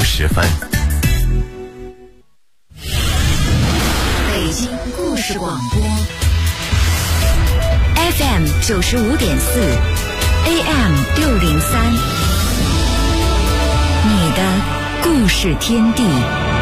时分。 北京故事广播 FM 95.4 AM 603，你的故事天地。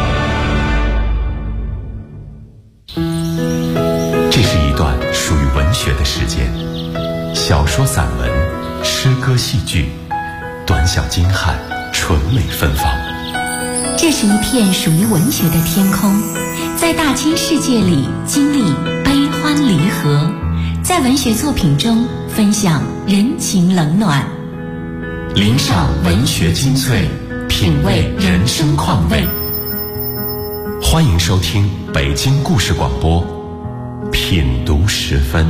这是一段属于文学的时间，小说、散文、诗歌、戏剧，短小精悍，纯美芬芳。 这是一片属于文学的天空，在大千世界里经历悲欢离合，在文学作品中分享人情冷暖， 聆赏文学精粹，品味人生况味。欢迎收听北京故事广播品读时分。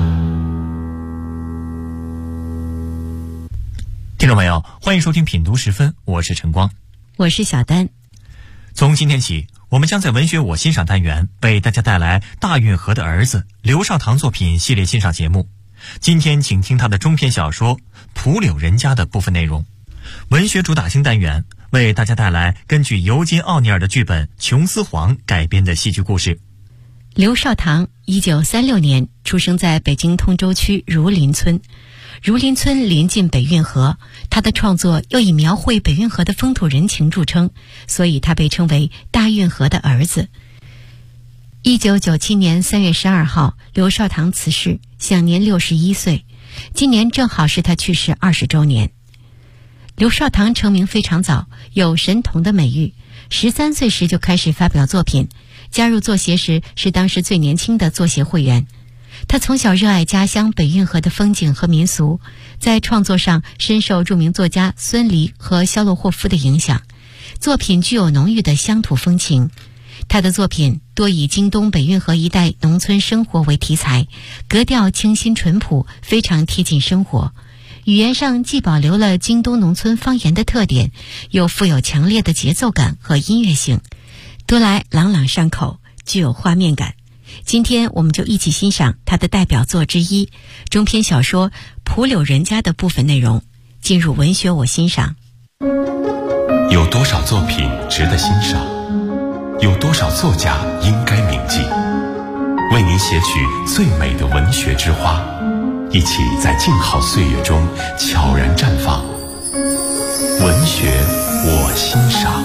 听众朋友，欢迎收听品读时分，我是晨光， 我是小丹。 从今天起，我们将在文学我欣赏单元为大家带来大运河的儿子刘少棠作品系列欣赏节目。今天请听他的中篇小说《蒲柳人家》的部分内容。文学主打星单元为大家带来根据尤金·奥尼尔的剧本《琼斯皇》改编的戏剧故事。 刘少棠1936年出生在北京通州区儒林村。儒林村临近北运河，他的创作又以描绘北运河的风土人情著称，所以他被称为大运河的儿子。1997年3月12号，刘少棠辞世，享年61岁。今年正好是他去世20周年。刘少棠成名非常早，有神童的美誉，13岁时就开始发表作品，加入作协时是当时最年轻的作协会员。他从小热爱家乡北运河的风景和民俗，在创作上深受著名作家孙犁和肖洛霍夫的影响，作品具有浓郁的乡土风情。他的作品多以京东北运河一带农村生活为题材，格调清新淳朴，非常贴近生活。语言上既保留了京东农村方言的特点，又富有强烈的节奏感和音乐性，读来朗朗上口，具有画面感。今天我们就一起欣赏他的代表作之一中篇小说《蒲柳人家》的部分内容，进入文学我欣赏。 有多少作品值得欣赏？有多少作家应该铭记？为您写取最美的文学之花，一起在静好岁月中悄然绽放。文学我欣赏。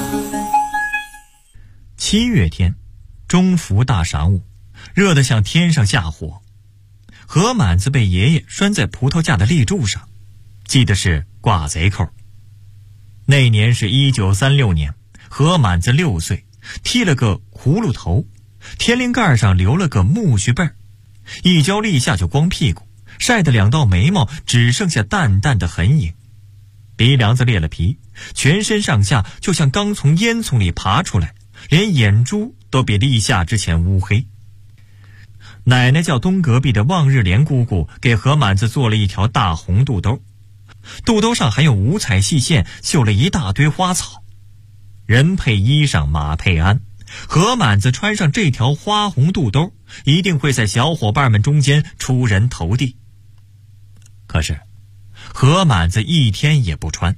7月天，中伏大晌午，热得像天上下火。河满子被爷爷拴在葡萄架的立柱上，系的是挂贼扣。那年是1936年，河满子6岁，剃了个葫芦头，天灵盖上留了个木须背，一跤立下就光屁股，晒得2道眉毛只剩下淡淡的痕影，鼻梁子裂了皮，全身上下就像刚从烟囱里爬出来，连眼珠都比立夏之前乌黑。奶奶叫东隔壁的望日莲姑姑给河满子做了一条大红肚兜，肚兜上还用五彩细线绣了一大堆花草。人配衣裳马配鞍，河满子穿上这条花红肚兜，一定会在小伙伴们中间出人头地。可是河满子一天也不穿。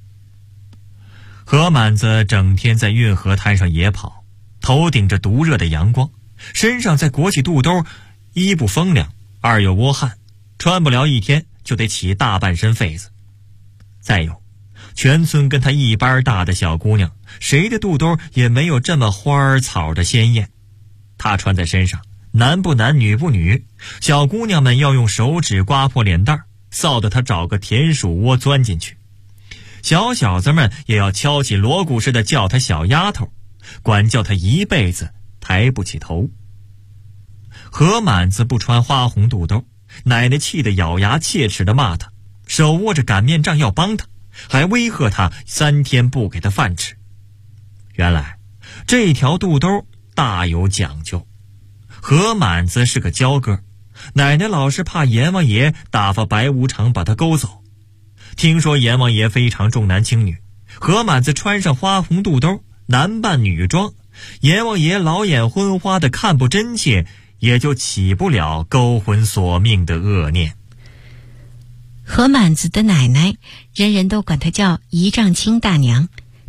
河满子整天在运河滩上野跑，头顶着毒热的阳光，身上再裹起肚兜，一不风凉，二又窝汗，穿不了一天就得起大半身痱子。再有，全村跟他一般大的小姑娘，谁的肚兜也没有这么花儿草的鲜艳。他穿在身上，男不男女不女，小姑娘们要用手指刮破脸蛋，臊得他找个田鼠窝钻进去。小小子们也要敲起锣鼓似的叫他小丫头，管教他一辈子抬不起头。河满子不穿花红肚兜，奶奶气得咬牙切齿地骂他，手握着擀面杖要帮他，还威吓他3天不给他饭吃。原来这条肚兜大有讲究。河满子是个娇哥，奶奶老是怕阎王爷打发白无常把他勾走。听说阎王爷非常重男轻女，河满子穿上花红肚兜，男扮女装，阎王爷老眼昏花的看不真切，也就起不了勾魂索命的恶念。 河满子的奶奶，人人都管她叫姨丈青大娘，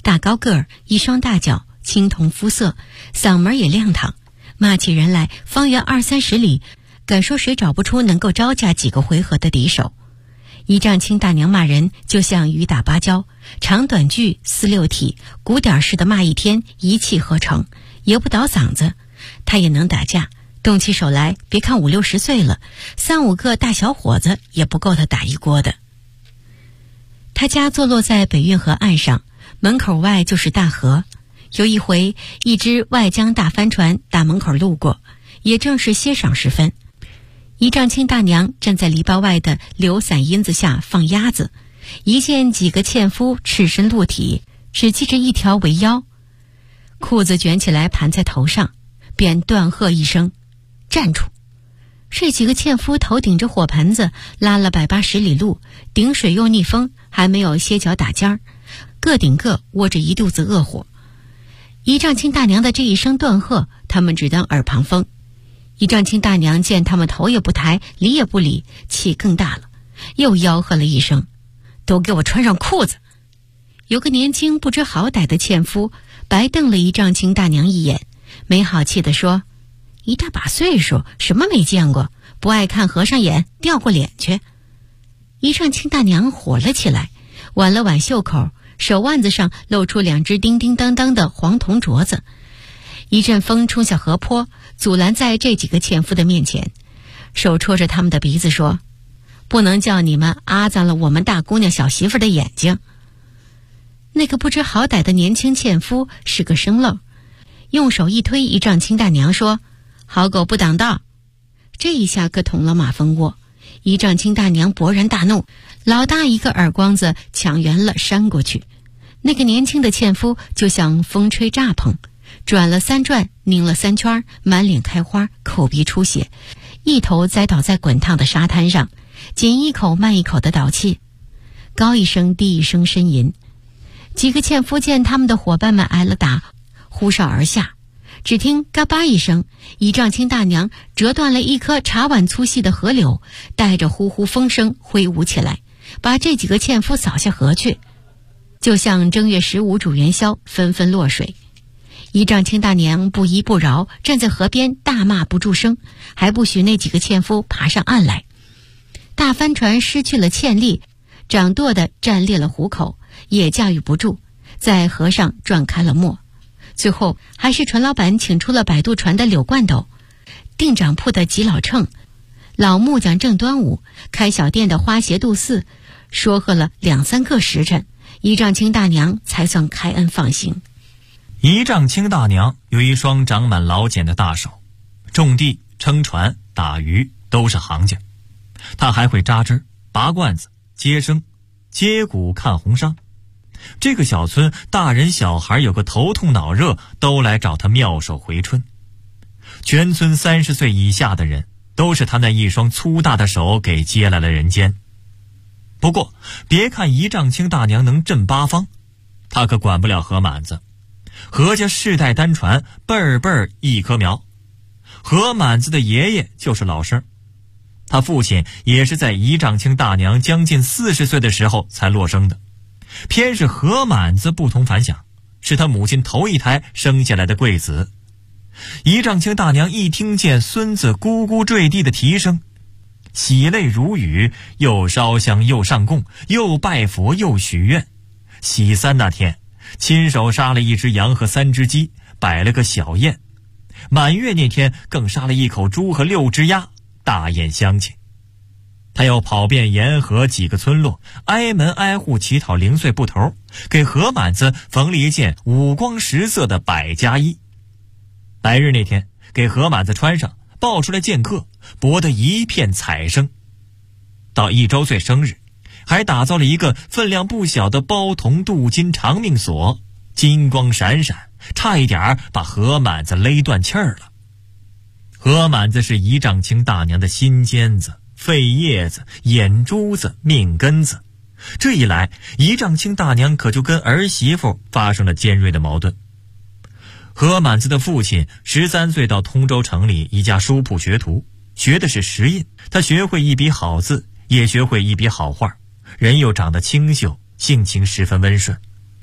大高个儿，一双大脚，青铜肤色，嗓门也亮堂，骂起人来方圆20-30里，敢说谁找不出能够招架几个回合的敌手。一丈青大娘骂人就像雨打芭蕉，长短句4-6体，鼓点似的骂一天，一气呵成，也不倒嗓子。她也能打架，动起手来，别看50-60岁了，3-5个大小伙子也不够她打一锅的。她家坐落在北运河岸上，门口外就是大河。有一回，一只外江大帆船打门口路过，也正是歇晌时分。一丈青大娘站在篱笆外的柳伞荫子下放鸭子，一见几个纤夫赤身露体，只系着一条围腰，裤子卷起来盘在头上，便断喝一声：“站住！”这几个纤夫头顶着火盆子，拉了180里路，顶水又逆风，还没有歇脚打尖儿，个顶个窝着一肚子恶火。一丈青大娘的这一声断喝，他们只当耳旁风。一丈青大娘见他们头也不抬，理也不理，气更大了，又吆喝了一声：“都给我穿上裤子！”有个年轻不知好歹的纤夫白瞪了一丈青大娘一眼，没好气地说：“一大把岁数，什么没见过？不爱看和尚眼，掉过脸去！”一丈青大娘火了起来，挽了挽袖口，手腕子上露出2只叮叮当当的黄铜镯子。一阵风冲下河坡，阻拦在这几个纤夫的面前，手戳着他们的鼻子说：“不能叫你们阿脏了我们大姑娘小媳妇的眼睛。”那个不知好歹的年轻纤夫是个生漏，用手一推一丈青大娘说：“好狗不挡道！”这一下可捅了马蜂窝。一丈青大娘勃然大怒，老大一个耳光子抢圆了扇过去。那个年轻的纤夫就像风吹炸棚，转了3转，拧了3圈，满脸开花，口鼻出血，一头栽倒在滚烫的沙滩上，紧一口慢一口的倒气，高一声低一声呻吟。几个纤夫见他们的伙伴们挨了打，呼哨而下，只听嘎巴一声，一丈青大娘折断了一棵茶碗粗细的河柳，带着呼呼风声挥舞起来，把这几个纤夫扫下河去，就像正月15煮元宵，纷纷落水。一丈青大娘不依不饶，站在河边大骂不住声，还不许那几个纤夫爬上岸来。大帆船失去了纤力，掌舵的站裂了虎口，也驾驭不住，在河上转开了磨。最后还是船老板请出了摆渡船的柳冠斗，定掌铺的吉老秤，老木匠郑端午，开小店的花鞋杜四，说和了2-3个时辰，一丈青大娘才算开恩放行。 一丈青大娘有一双长满老茧的大手，种地、撑船、打鱼都是行家。她还会扎针、拔罐子、接生、接骨、看红伤。这个小村大人小孩有个头痛脑热，都来找她妙手回春。全村30岁以下的人都是她那一双粗大的手给接来了人间。不过别看一丈青大娘能镇八方，她可管不了何满子。何家世代单传，辈儿一棵苗。何满子的爷爷就是老生，他父亲也是在一丈青大娘将近40岁的时候才落生的。偏是何满子不同凡响，是他母亲头一胎生下来的贵子。一丈青大娘一听见孙子咕咕坠地的啼声，喜泪如雨，又烧香又上供，又拜佛又许愿。喜3那天，亲手杀了1只羊和3只鸡，摆了个小宴。满月那天更杀了1口猪和6只鸭，大宴乡亲。他又跑遍沿河几个村落，挨门挨户乞讨零碎布头，给何满子缝了一件五光十色的百家衣。白日那天给何满子穿上，抱出来见客，博得一片彩声。到1周岁生日，还打造了一个分量不小的包铜镀金长命锁，金光闪闪，差一点把何满子勒断气儿了。何满子是一丈青大娘的心尖子、肺叶子、眼珠子、命根子。这一来，一丈青大娘可就跟儿媳妇发生了尖锐的矛盾。何满子的父亲13岁到通州城里一家书铺学徒，学的是石印，他学会一笔好字，也学会一笔好画，人又长得清秀，性情十分温顺。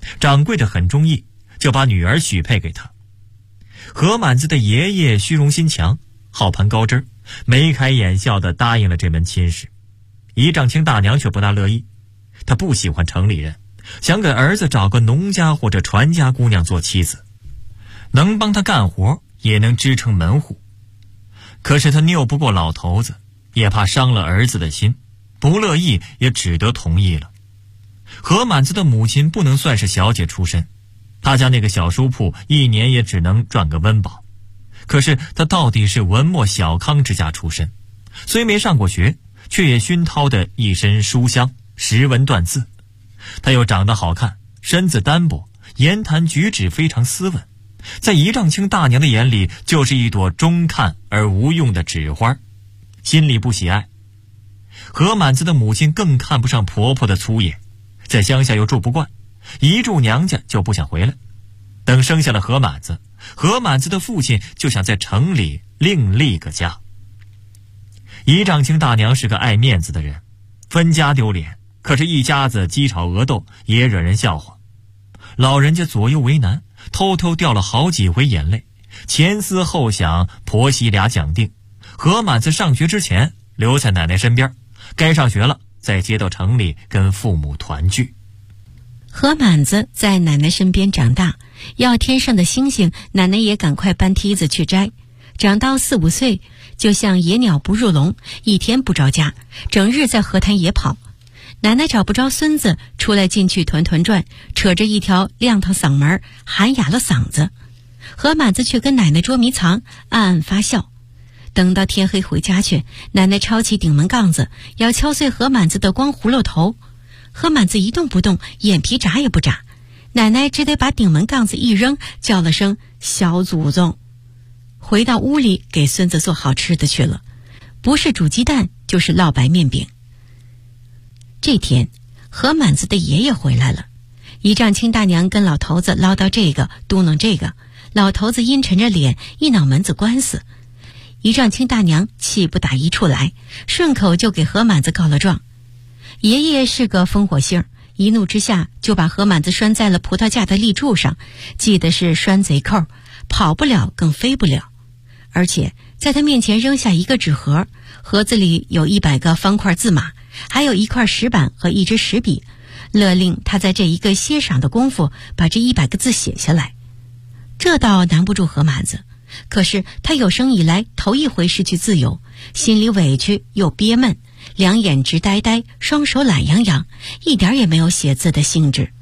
掌柜的很中意，就把女儿许配给他。何满子的爷爷虚荣心强，好盘高枝，眉开眼笑地答应了这门亲事。姨丈卿大娘却不大乐意，她不喜欢城里人，想给儿子找个农家或者船家姑娘做妻子，能帮他干活，也能支撑门户。可是他拗不过老头子，也怕伤了儿子的心，不乐意也只得同意了。何满子的母亲不能算是小姐出身，她家那个小书铺一年也只能赚个温饱。可是她到底是文墨小康之家出身，虽没上过学，却也熏陶的一身书香，识文断字。她又长得好看，身子单薄，言谈举止非常斯文，在姨丈卿大娘的眼里就是一朵中看而无用的纸花，心里不喜爱。何满子的母亲更看不上婆婆的粗野，在乡下又住不惯，一住娘家就不想回来。等生下了何满子，何满子的父亲就想在城里另立个家。姨丈卿大娘是个爱面子的人，分家丢脸，可是一家子鸡吵鹅斗也惹人笑话。老人家左右为难，偷偷掉了好几回眼泪，前思后想，婆媳俩讲定，何满子上学之前留在奶奶身边，该上学了再接到城里跟父母团聚。 何满子在奶奶身边长大，要天上的星星，奶奶也赶快搬梯子去摘。长到4、5岁，就像野鸟不入笼，一天不着家，整日在河滩野跑。奶奶找不着孙子，出来进去团团转，扯着一条亮堂嗓门，喊哑了嗓子。何满子却跟奶奶捉迷藏，暗暗发笑。等到天黑回家去，奶奶抄起顶门杠子，要敲碎何满子的光葫芦头。何满子一动不动，眼皮眨也不眨，奶奶只得把顶门杠子一扔，叫了声小祖宗，回到屋里给孙子做好吃的去了，不是煮鸡蛋就是烙白面饼。这天何满子的爷爷回来了，姨丈卿大娘跟老头子唠叨这个嘟囔这个，老头子阴沉着脸，一脑门子官司。姨丈卿大娘气不打一处来，顺口就给何满子告了状。爷爷是个烽火星，一怒之下就把何满子拴在了葡萄架的立柱上，系的是拴贼扣，跑不了更飞不了。而且在他面前扔下一个纸盒，盒子里有100个方块字码，还有一块石板和一支石笔，勒令他在这一个歇晌的功夫把这100个字写下来。这倒难不住何满子，可是他有生以来头一回失去自由，心里委屈又憋闷，两眼直呆呆，双手懒洋洋，一点也没有写字的兴致。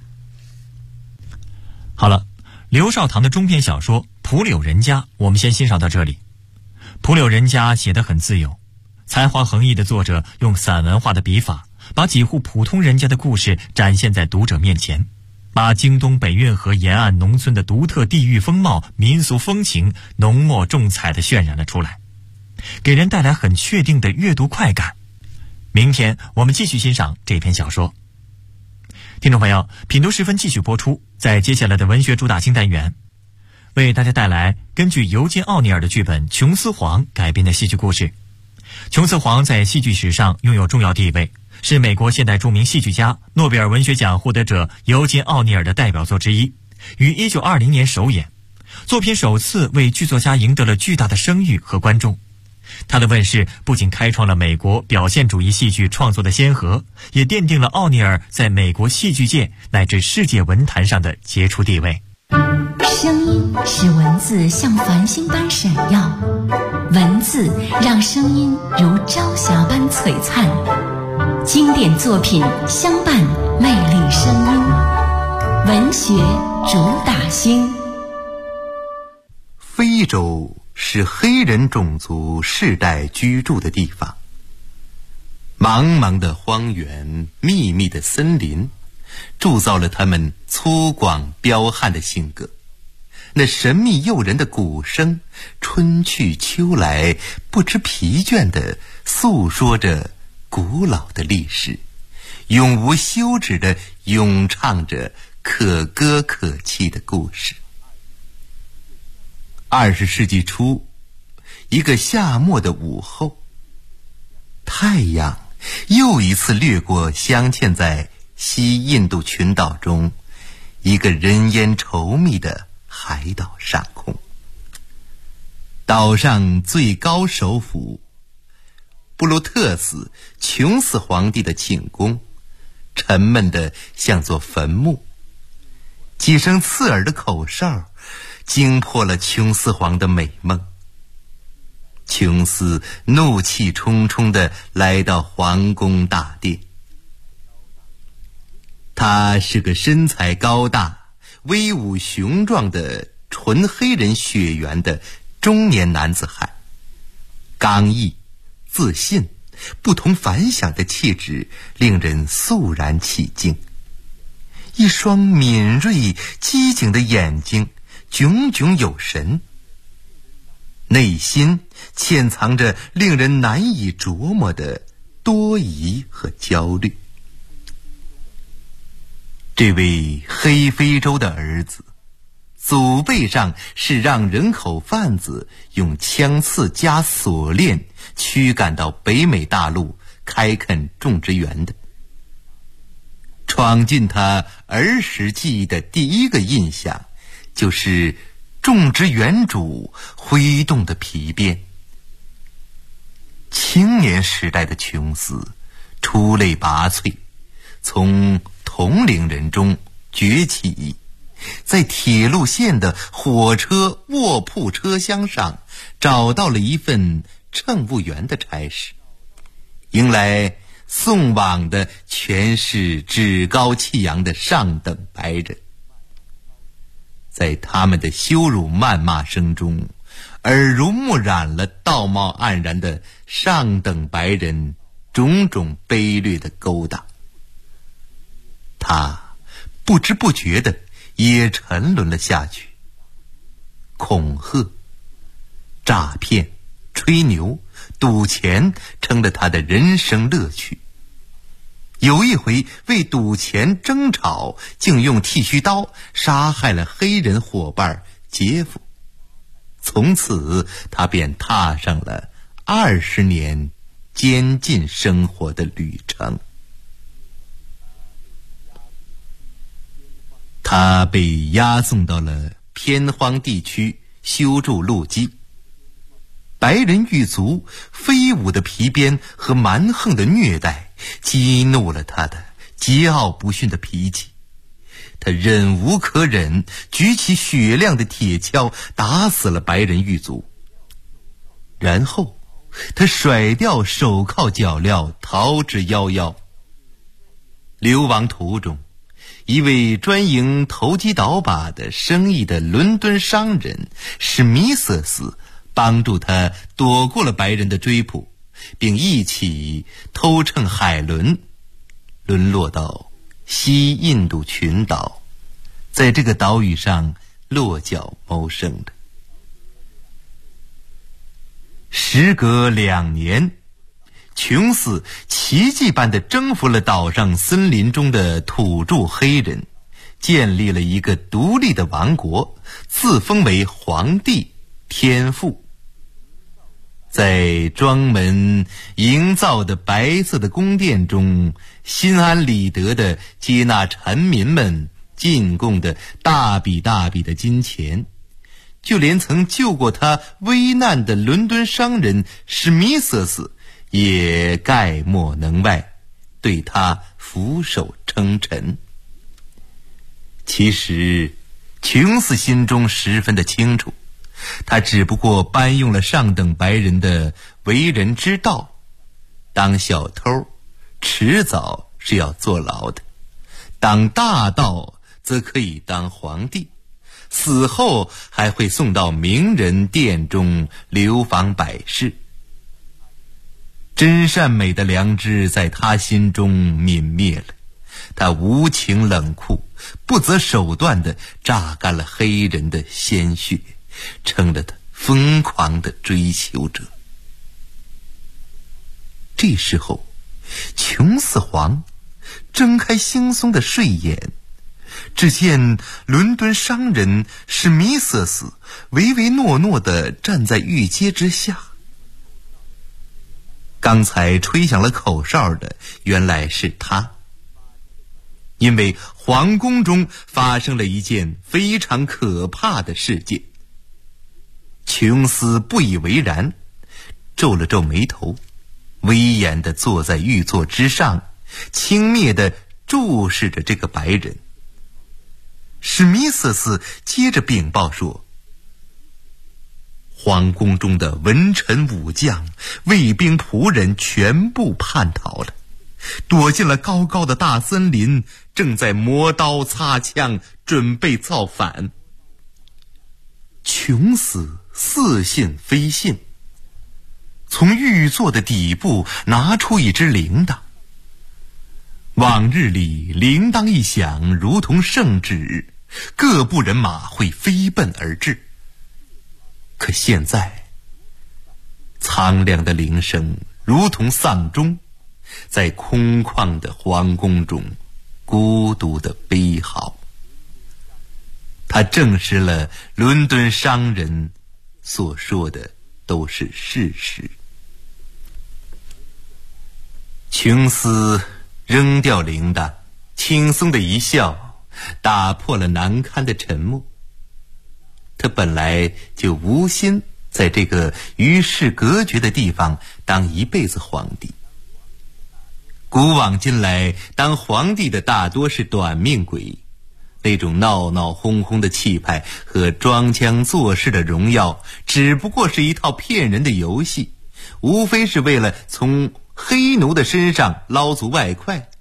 好了，刘少棠的中篇小说《蒲柳人家》我们先欣赏到这里。蒲柳人家写得很自由，才华横溢的作者用散文化的笔法，把几户普通人家的故事展现在读者面前，把京东北运河沿岸农村的独特地域风貌、民俗风情浓墨重彩地渲染了出来，给人带来很确定的阅读快感。明天我们继续欣赏这篇小说。听众朋友，品读时分继续播出，在接下来的文学主打新单元，为大家带来根据尤金·奥尼尔的剧本《琼斯黄》改编的戏剧故事。琼斯黄在戏剧史上拥有重要地位，是美国现代著名戏剧家、诺贝尔文学奖获得者尤金·奥尼尔的代表作之一，于1920年首演。作品首次为剧作家赢得了巨大的声誉和观众。他的问世不仅开创了美国表现主义戏剧创作的先河，也奠定了奥尼尔在美国戏剧界乃至世界文坛上的杰出地位。 声音使文字像繁星般闪耀，文字让声音如朝霞般璀璨。经典作品相伴魅力声音，文学主打星。 非洲是黑人种族世代居住的地方，茫茫的荒原，密密的森林，铸造了他们粗犷彪悍的性格。那神秘诱人的鼓声，春去秋来，不知疲倦地诉说着古老的历史，永无休止地咏唱着可歌可泣的故事。20世纪初，一个夏末的午后，太阳又一次掠过镶嵌在西印度群岛中一个人烟稠密的海岛上空。岛上最高首府布鲁特斯琼斯皇帝的寝宫，沉闷得像座坟墓。几声刺耳的口哨惊破了琼斯皇的美梦。琼斯怒气冲冲地来到皇宫大殿。他是个身材高大、威武雄壮的纯黑人血缘的中年男子汉，刚毅、自信、不同凡响的气质令人肃然起敬。一双敏锐机警的眼睛炯炯有神，内心潜藏着令人难以琢磨的多疑和焦虑。这位黑非洲的儿子，祖辈上是让人口贩子用枪刺加锁链驱赶到北美大陆开垦种植园的。闯进他儿时记忆的第一个印象，就是种植园主挥动的皮鞭。青年时代的琼斯出类拔萃，从同龄人中崛起，在铁路线的火车卧铺车厢上找到了一份乘务员的差事，迎来送往的全是趾高气扬的上等白人。在他们的羞辱谩骂声中，耳濡目染了道貌岸然的上等白人种种卑劣的勾当。他不知不觉地也沉沦了下去。恐吓、诈骗、吹牛、赌钱成了他的人生乐趣。有一回为赌钱争吵，竟用剃须刀杀害了黑人伙伴杰夫。从此他便踏上了20年监禁生活的旅程。他被押送到了偏荒地区修筑路基。白人狱卒飞舞的皮鞭和蛮横的虐待激怒了他的桀骜不驯的脾气。他忍无可忍，举起雪亮的铁锹打死了白人狱卒。然后他甩掉手铐脚镣，逃之夭夭。流亡途中，一位专营投机倒把的生意的伦敦商人史密瑟斯帮助他躲过了白人的追捕，并一起偷乘海轮沦落到西印度群岛，在这个岛屿上落脚谋生的。时隔2年，琼斯奇迹般地征服了岛上森林中的土著黑人，建立了一个独立的王国，自封为皇帝天父。在庄门营造的白色的宫殿中，心安理得地接纳臣民们进贡的大笔大笔的金钱。就连曾救过他危难的伦敦商人史密瑟斯也概莫能外，对他俯首称臣。其实琼斯心中十分的清楚，他只不过搬用了上等白人的为人之道。当小偷迟早是要坐牢的，当大盗则可以当皇帝，死后还会送到名人殿中流芳百世。真善美的良知在他心中泯灭了，他无情冷酷、不择手段地榨干了黑人的鲜血，成了他疯狂的追求者。这时候，琼斯皇睁开惺忪的睡眼，只见伦敦商人史密瑟斯唯唯诺诺地站在狱阶之下。刚才吹响了口哨的原来是他，因为皇宫中发生了一件非常可怕的事件。琼斯不以为然，皱了皱眉头，威严地坐在玉座之上，轻蔑地注视着这个白人。史密斯斯接着禀报说，皇宫中的文臣武将、卫兵仆人全部叛逃了，躲进了高高的大森林，正在磨刀擦枪，准备造反。琼斯似信非信，从玉座的底部拿出一只铃铛。往日里铃铛一响，如同圣旨，各部人马会飞奔而至。可现在，苍凉的铃声如同丧钟，在空旷的皇宫中孤独地悲嚎。它证实了伦敦商人所说的都是事实。琼斯扔掉铃铛，轻松的一笑，打破了难堪的沉默。他本来就无心在这个与世隔绝的地方当一辈子皇帝。古往今来，当皇帝的大多是短命鬼，那种闹闹哄哄的气派和装腔作势的荣耀，只不过是一套骗人的游戏，无非是为了从黑奴的身上捞足外快。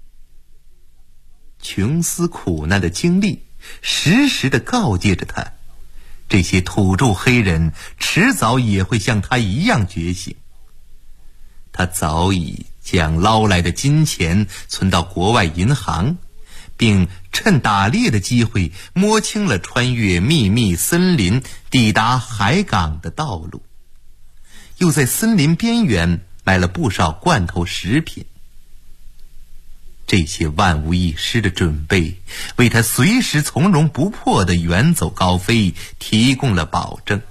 琼斯苦难的经历时时地告诫着他，这些土著黑人迟早也会像他一样觉醒。他早已将捞来的金钱存到国外银行，并趁打猎的机会摸清了穿越秘密森林抵达海港的道路，又在森林边缘买了不少罐头食品。这些万无一失的准备，为他随时从容不迫地远走高飞提供了保证。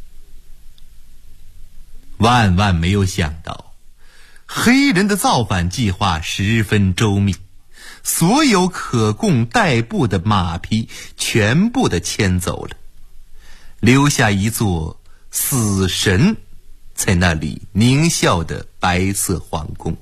万万没有想到，黑人的造反计划十分周密，所有可供代步的马匹全部的牵走了，留下一座死神在那里狞笑的白色皇宫。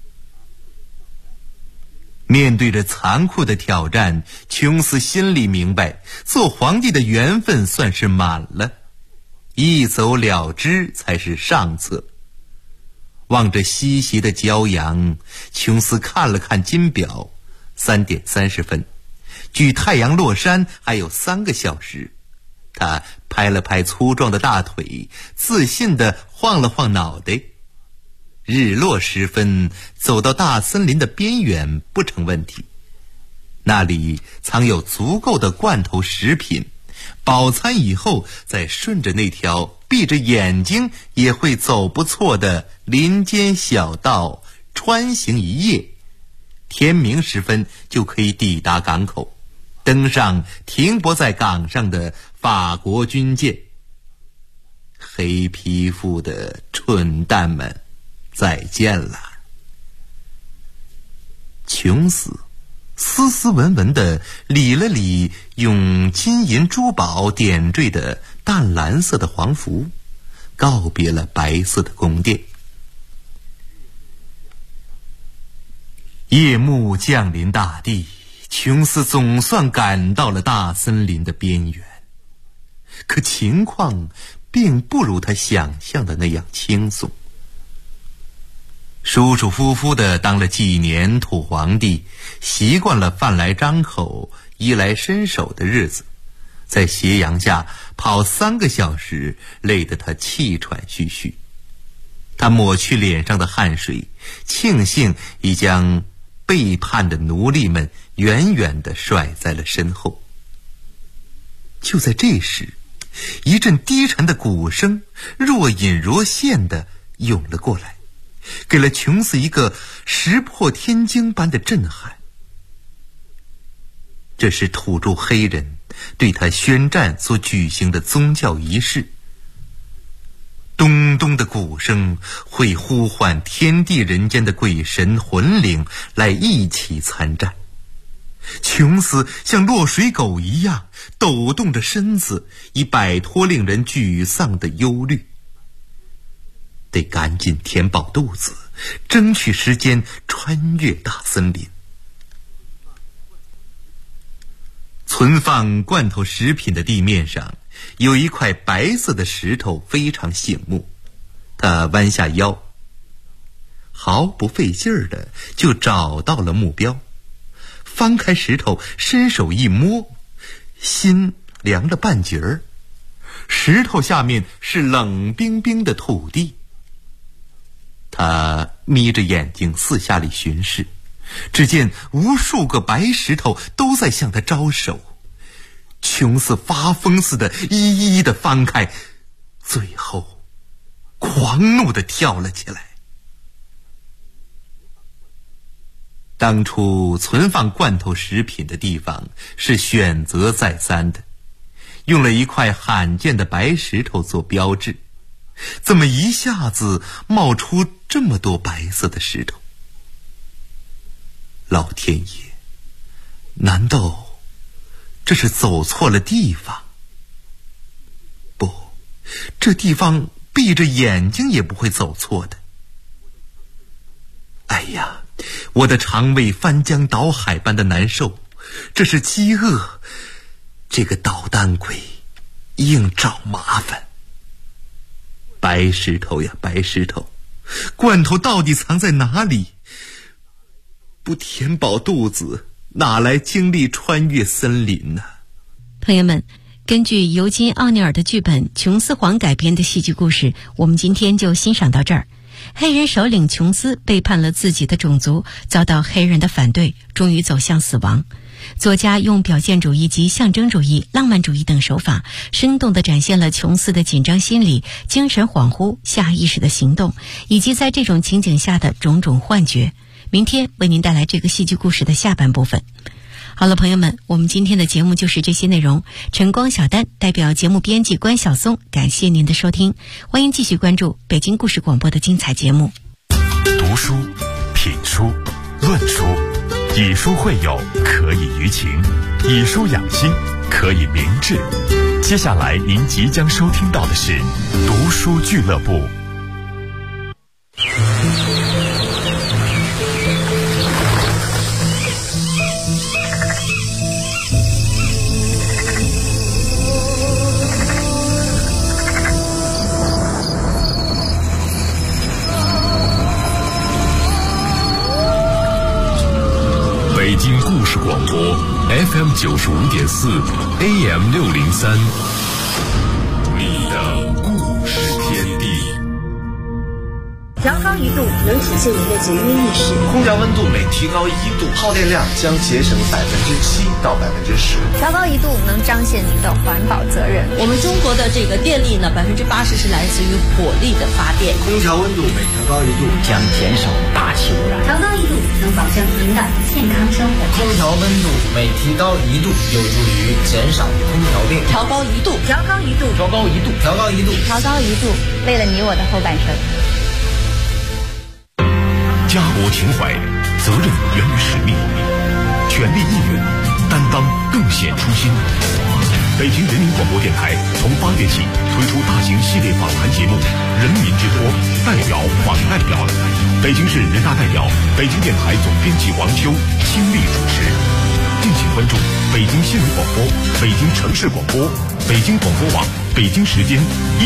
面对着残酷的挑战，琼斯心里明白，做皇帝的缘分算是满了，一走了之才是上策。望着西斜的骄阳，琼斯看了看金表，3点30分，距太阳落山还有3个小时。他拍了拍粗壮的大腿，自信地晃了晃脑袋。日落时分，走到大森林的边缘不成问题，那里藏有足够的罐头食品，饱餐以后再顺着那条闭着眼睛也会走不错的林间小道穿行一夜，天明时分就可以抵达港口，登上停泊在港上的法国军舰。黑皮肤的蠢蛋们，再见了。琼斯斯斯文文地理了理用金银珠宝点缀的淡蓝色的皇服，告别了白色的宫殿。夜幕降临大地，琼斯总算赶到了大森林的边缘。可情况并不如他想象的那样轻松。舒舒服服地当了几年土皇帝，习惯了饭来张口衣来伸手的日子，在斜阳下跑3个小时，累得他气喘吁吁。他抹去脸上的汗水，庆幸已将背叛的奴隶们远远地甩在了身后。就在这时，一阵低沉的鼓声若隐若现地涌了过来，给了琼斯一个石破天惊般的震撼。这是土著黑人对他宣战所举行的宗教仪式。咚咚的鼓声会呼唤天地人间的鬼神魂灵来一起参战。 琼斯像落水狗一样抖动着身子，以摆脱令人沮丧的忧虑。得赶紧填饱肚子，争取时间穿越大森林。存放罐头食品的地面上有一块白色的石头，非常醒目。他弯下腰，毫不费劲儿的就找到了目标。翻开石头，伸手一摸，心凉了半截儿。石头下面是冷冰冰的土地。他眯着眼睛四下里巡视，只见无数个白石头都在向他招手。琼斯发疯似的一一的翻开，最后狂怒地跳了起来。当初存放罐头食品的地方是选择再三的，用了一块罕见的白石头做标志。怎么一下子冒出这么多白色的石头？老天爷，难道这是走错了地方？不，这地方闭着眼睛也不会走错的。哎呀，我的肠胃翻江倒海般的难受，这是饥饿，这个捣蛋鬼硬找麻烦。白石头呀白石头，罐头到底藏在哪里？不填饱肚子，哪来精力穿越森林呢？ 朋友们，根据尤金·奥尼尔的剧本《琼斯皇》改编的戏剧故事，我们今天就欣赏到这儿。黑人首领琼斯背叛了自己的种族，遭到黑人的反对，终于走向死亡。作家用表现主义及象征主义、浪漫主义等手法，生动地展现了琼斯的紧张心理、精神恍惚、下意识的行动，以及在这种情景下的种种幻觉。明天为您带来这个戏剧故事的下半部分。好了，朋友们，我们今天的节目就是这些内容。晨光小丹代表节目编辑关晓松，感谢您的收听，欢迎继续关注北京故事广播的精彩节目。 读书、品书、论书，以书会友，可以娱情；以书养心，可以明志。接下来您即将收听到的是读书俱乐部。北京故事广播 FM 95.4 AM 603，你的故事天地。 调高1度能体现您的节约意识。 空调温度每提高1度，耗电量将节省7%到10%。 调高1度能彰显您的环保责任。 我们中国的这个电力呢，80%是来自于火力的发电。 空调温度每调高1度将减少大气污染。 调高1度能保证您的健康生活。 空调温度每提高1度有助于减少空调病。 调高1度， 调高1度， 调高1度，调高1度， 调高1度，为了你我的后半生。 家国情怀，责任源于使命，全力一人，担当更显初心。北京人民广播电台从8月起推出大型系列访谈节目《人民之托》，代表访代表。北京市人大代表、北京电台总编辑王秋亲力主持。敬请关注北京新闻广播、北京城市广播、北京广播网、北京时间